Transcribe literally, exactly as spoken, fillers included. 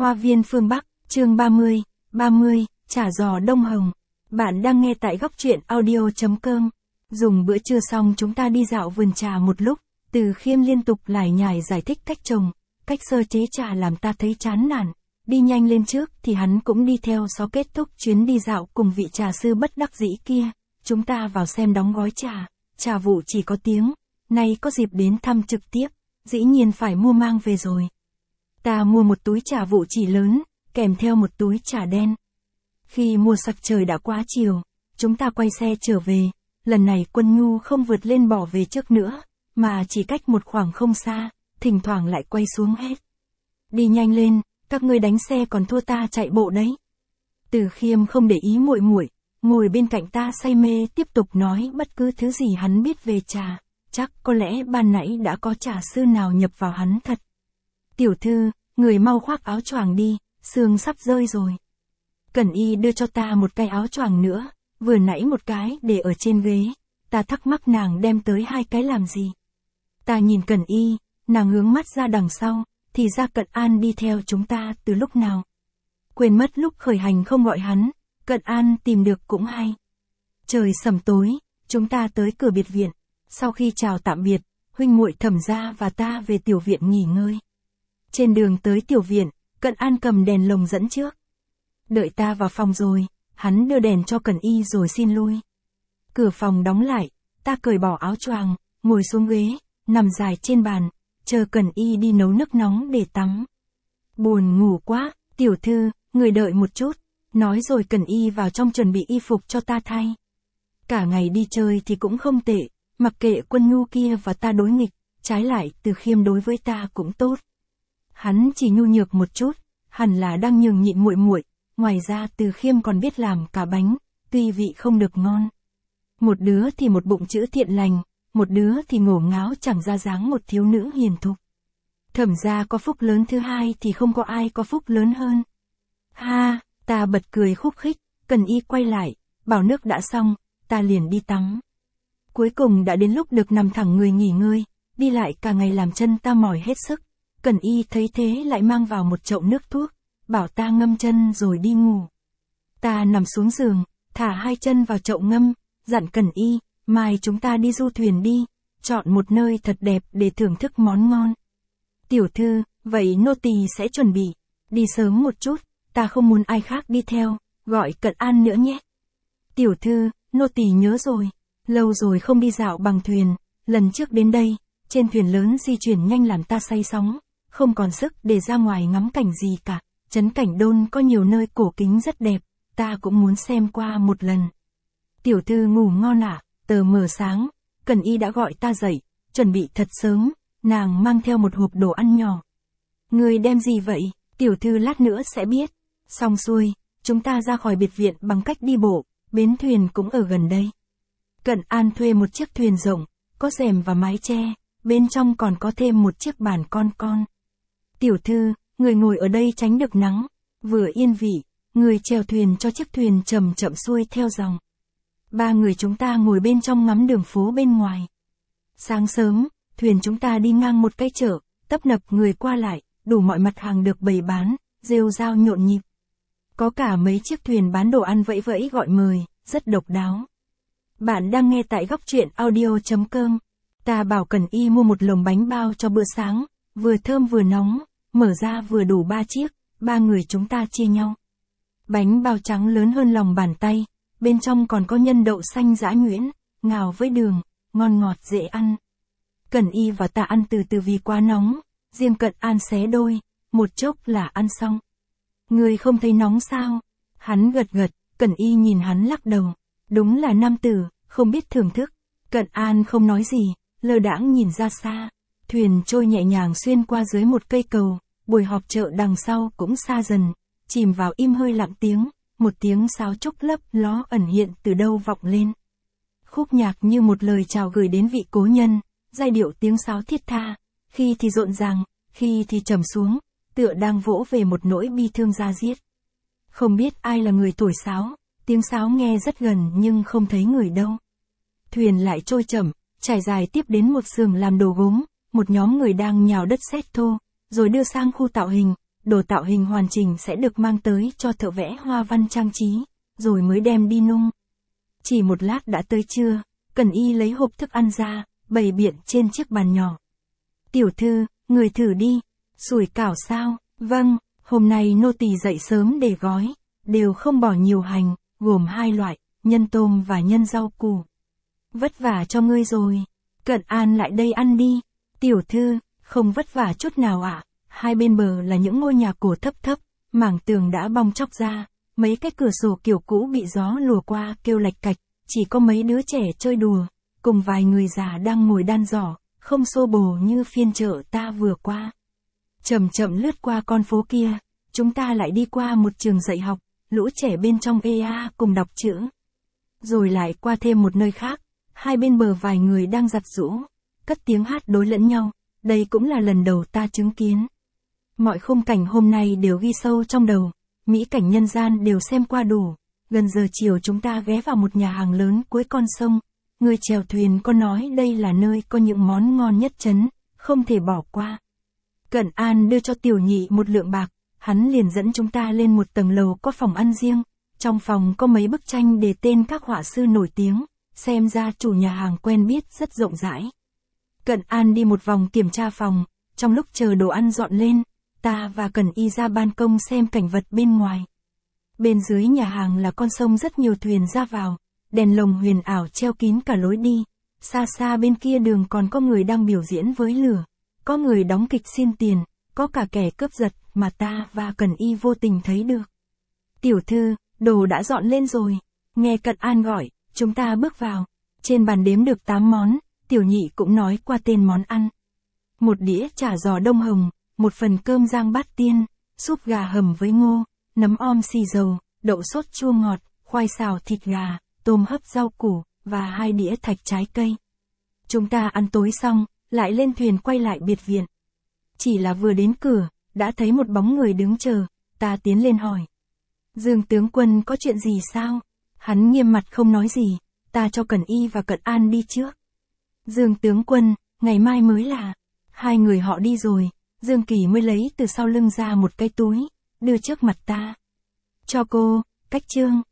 Hoa viên phương Bắc, chương ba mươi, ba mươi, chả giò đông hồng. Bạn đang nghe tại góc truyện audio.com. Dùng bữa trưa xong chúng ta đi dạo vườn trà một lúc, Từ Khiêm liên tục lải nhải giải thích cách trồng, cách sơ chế trà làm ta thấy chán nản. Đi nhanh lên trước thì hắn cũng đi theo xó kết thúc chuyến đi dạo cùng vị trà sư bất đắc dĩ kia. Chúng ta vào xem đóng gói trà, trà vụ chỉ có tiếng, nay có dịp đến thăm trực tiếp, dĩ nhiên phải mua mang về rồi. Ta mua một túi trà vụ chỉ lớn, kèm theo một túi trà đen. Khi mua sặc trời đã quá chiều, chúng ta quay xe trở về, lần này Quân Nhu không vượt lên bỏ về trước nữa, mà chỉ cách một khoảng không xa, thỉnh thoảng lại quay xuống hết. Đi nhanh lên, các ngươi đánh xe còn thua ta chạy bộ đấy. Từ Khiêm không để ý muội muội, ngồi bên cạnh ta say mê tiếp tục nói bất cứ thứ gì hắn biết về trà, chắc có lẽ ban nãy đã có trà sư nào nhập vào hắn thật. Tiểu thư, người mau khoác áo choàng đi, sương sắp rơi rồi. Cẩn Y đưa cho ta một cái áo choàng nữa, vừa nãy một cái để ở trên ghế, ta thắc mắc nàng đem tới hai cái làm gì. Ta nhìn Cẩn Y, nàng hướng mắt ra đằng sau, thì ra Cận An đi theo chúng ta từ lúc nào. Quên mất lúc khởi hành không gọi hắn, Cận An tìm được cũng hay. Trời sẩm tối, chúng ta tới cửa biệt viện, sau khi chào tạm biệt, huynh muội Thẩm gia và ta về tiểu viện nghỉ ngơi. Trên đường tới tiểu viện, Cận An cầm đèn lồng dẫn trước. Đợi ta vào phòng rồi, hắn đưa đèn cho Cẩn Y rồi xin lui. Cửa phòng đóng lại, ta cởi bỏ áo choàng, ngồi xuống ghế, nằm dài trên bàn, chờ Cẩn Y đi nấu nước nóng để tắm. Buồn ngủ quá, tiểu thư, người đợi một chút, nói rồi Cẩn Y vào trong chuẩn bị y phục cho ta thay. Cả ngày đi chơi thì cũng không tệ, mặc kệ Quân Nhu kia và ta đối nghịch, trái lại Từ Khiêm đối với ta cũng tốt. Hắn chỉ nhu nhược một chút, hẳn là đang nhường nhịn muội muội, ngoài ra Từ Khiêm còn biết làm cả bánh, tuy vị không được ngon. Một đứa thì một bụng chữ thiện lành, một đứa thì ngổ ngáo chẳng ra dáng một thiếu nữ hiền thục. Thẩm gia có phúc lớn thứ hai thì không có ai có phúc lớn hơn. Ha, ta bật cười khúc khích, Cẩn Y quay lại, bảo nước đã xong, ta liền đi tắm. Cuối cùng đã đến lúc được nằm thẳng người nghỉ ngơi, đi lại cả ngày làm chân ta mỏi hết sức. Cẩn Y thấy thế lại mang vào một chậu nước thuốc, bảo ta ngâm chân rồi đi ngủ. Ta nằm xuống giường, thả hai chân vào chậu ngâm, dặn Cẩn Y, mai chúng ta đi du thuyền đi, chọn một nơi thật đẹp để thưởng thức món ngon. Tiểu thư, vậy nô tỳ sẽ chuẩn bị, đi sớm một chút, ta không muốn ai khác đi theo, gọi Cận An nữa nhé. Tiểu thư, nô tỳ nhớ rồi, lâu rồi không đi dạo bằng thuyền, lần trước đến đây, trên thuyền lớn di chuyển nhanh làm ta say sóng, không còn sức để ra ngoài ngắm cảnh gì cả. Trấn Cảnh Đôn có nhiều nơi cổ kính rất đẹp, ta cũng muốn xem qua một lần. Tiểu thư ngủ ngon ạ, à, tờ mờ sáng, Cẩn Y đã gọi ta dậy, chuẩn bị thật sớm, nàng mang theo một hộp đồ ăn nhỏ. Người đem gì vậy, tiểu thư lát nữa sẽ biết. Xong xuôi, chúng ta ra khỏi biệt viện bằng cách đi bộ, bến thuyền cũng ở gần đây. Cận An thuê một chiếc thuyền rộng, có rèm và mái che, bên trong còn có thêm một chiếc bàn con con. Tiểu thư, người ngồi ở đây tránh được nắng, vừa yên vị, người chèo thuyền cho chiếc thuyền chậm chậm xuôi theo dòng. Ba người chúng ta ngồi bên trong ngắm đường phố bên ngoài. Sáng sớm, thuyền chúng ta đi ngang một cái chợ, tấp nập người qua lại, đủ mọi mặt hàng được bày bán, rêu rao nhộn nhịp. Có cả mấy chiếc thuyền bán đồ ăn vẫy vẫy gọi mời, rất độc đáo. Bạn đang nghe tại góc truyện audio.com. Ta bảo Cẩn Y mua một lồng bánh bao cho bữa sáng, vừa thơm vừa nóng, mở ra vừa đủ ba chiếc, ba người chúng ta chia nhau. Bánh bao trắng lớn hơn lòng bàn tay, bên trong còn có nhân đậu xanh giã nhuyễn, ngào với đường, ngon ngọt dễ ăn. Cẩn Y và ta ăn từ từ vì quá nóng, riêng Cận An xé đôi, một chốc là ăn xong. Người không thấy nóng sao? Hắn gật gật, Cẩn Y nhìn hắn lắc đầu. Đúng là nam tử, không biết thưởng thức. Cận An không nói gì, lơ đãng nhìn ra xa. Thuyền trôi nhẹ nhàng xuyên qua dưới một cây cầu, buổi họp chợ đằng sau cũng xa dần, chìm vào im hơi lặng tiếng, một tiếng sáo trúc lấp ló ẩn hiện từ đâu vọng lên. Khúc nhạc như một lời chào gửi đến vị cố nhân, giai điệu tiếng sáo thiết tha, khi thì rộn ràng, khi thì trầm xuống, tựa đang vỗ về một nỗi bi thương da diết. Không biết ai là người thổi sáo, tiếng sáo nghe rất gần nhưng không thấy người đâu. Thuyền lại trôi chậm, trải dài tiếp đến một xưởng làm đồ gốm, một nhóm người đang nhào đất sét thô, rồi đưa sang khu tạo hình, đồ tạo hình hoàn chỉnh sẽ được mang tới cho thợ vẽ hoa văn trang trí, rồi mới đem đi nung. Chỉ một lát đã tới trưa, Cần Y lấy hộp thức ăn ra, bày biện trên chiếc bàn nhỏ. Tiểu thư, người thử đi. Sủi cảo sao? Vâng, hôm nay nô tỳ dậy sớm để gói, đều không bỏ nhiều hành, gồm hai loại, nhân tôm và nhân rau củ. Vất vả cho ngươi rồi. Cận An lại đây ăn đi. Tiểu thư, không vất vả chút nào ạ. À? Hai bên bờ là những ngôi nhà cổ thấp thấp, mảng tường đã bong tróc ra, mấy cái cửa sổ kiểu cũ bị gió lùa qua kêu lạch cạch, chỉ có mấy đứa trẻ chơi đùa, cùng vài người già đang ngồi đan giỏ, không xô bồ như phiên chợ ta vừa qua. Chậm chậm lướt qua con phố kia, chúng ta lại đi qua một trường dạy học, lũ trẻ bên trong ê a cùng đọc chữ. Rồi lại qua thêm một nơi khác, hai bên bờ vài người đang giặt giũ, cất tiếng hát đối lẫn nhau, đây cũng là lần đầu ta chứng kiến. Mọi khung cảnh hôm nay đều ghi sâu trong đầu, mỹ cảnh nhân gian đều xem qua đủ. Gần giờ chiều chúng ta ghé vào một nhà hàng lớn cuối con sông, người chèo thuyền có nói đây là nơi có những món ngon nhất trấn, không thể bỏ qua. Cận An đưa cho Tiểu Nhị một lượng bạc, hắn liền dẫn chúng ta lên một tầng lầu có phòng ăn riêng, trong phòng có mấy bức tranh đề tên các họa sư nổi tiếng, xem ra chủ nhà hàng quen biết rất rộng rãi. Cận An đi một vòng kiểm tra phòng, trong lúc chờ đồ ăn dọn lên, ta và Cần Y ra ban công xem cảnh vật bên ngoài. Bên dưới nhà hàng là con sông rất nhiều thuyền ra vào, đèn lồng huyền ảo treo kín cả lối đi, xa xa bên kia đường còn có người đang biểu diễn với lửa, có người đóng kịch xin tiền, có cả kẻ cướp giật mà ta và Cần Y vô tình thấy được. Tiểu thư, đồ đã dọn lên rồi, nghe Cận An gọi, chúng ta bước vào, trên bàn đếm được tám món, Tiểu Nhị cũng nói qua tên món ăn. Một đĩa chả giò đông hồng, một phần cơm rang bát tiên, súp gà hầm với ngô, nấm om xì dầu, đậu sốt chua ngọt, khoai xào thịt gà, tôm hấp rau củ, và hai đĩa thạch trái cây. Chúng ta ăn tối xong, lại lên thuyền quay lại biệt viện. Chỉ là vừa đến cửa, đã thấy một bóng người đứng chờ, ta tiến lên hỏi. Dương tướng quân có chuyện gì sao? Hắn nghiêm mặt không nói gì, ta cho Cần Y và Cận An đi trước. Dương tướng quân, ngày mai mới là. Hai người họ đi rồi, Dương Kỳ mới lấy từ sau lưng ra một cái túi, đưa trước mặt ta. Cho cô, cách chương.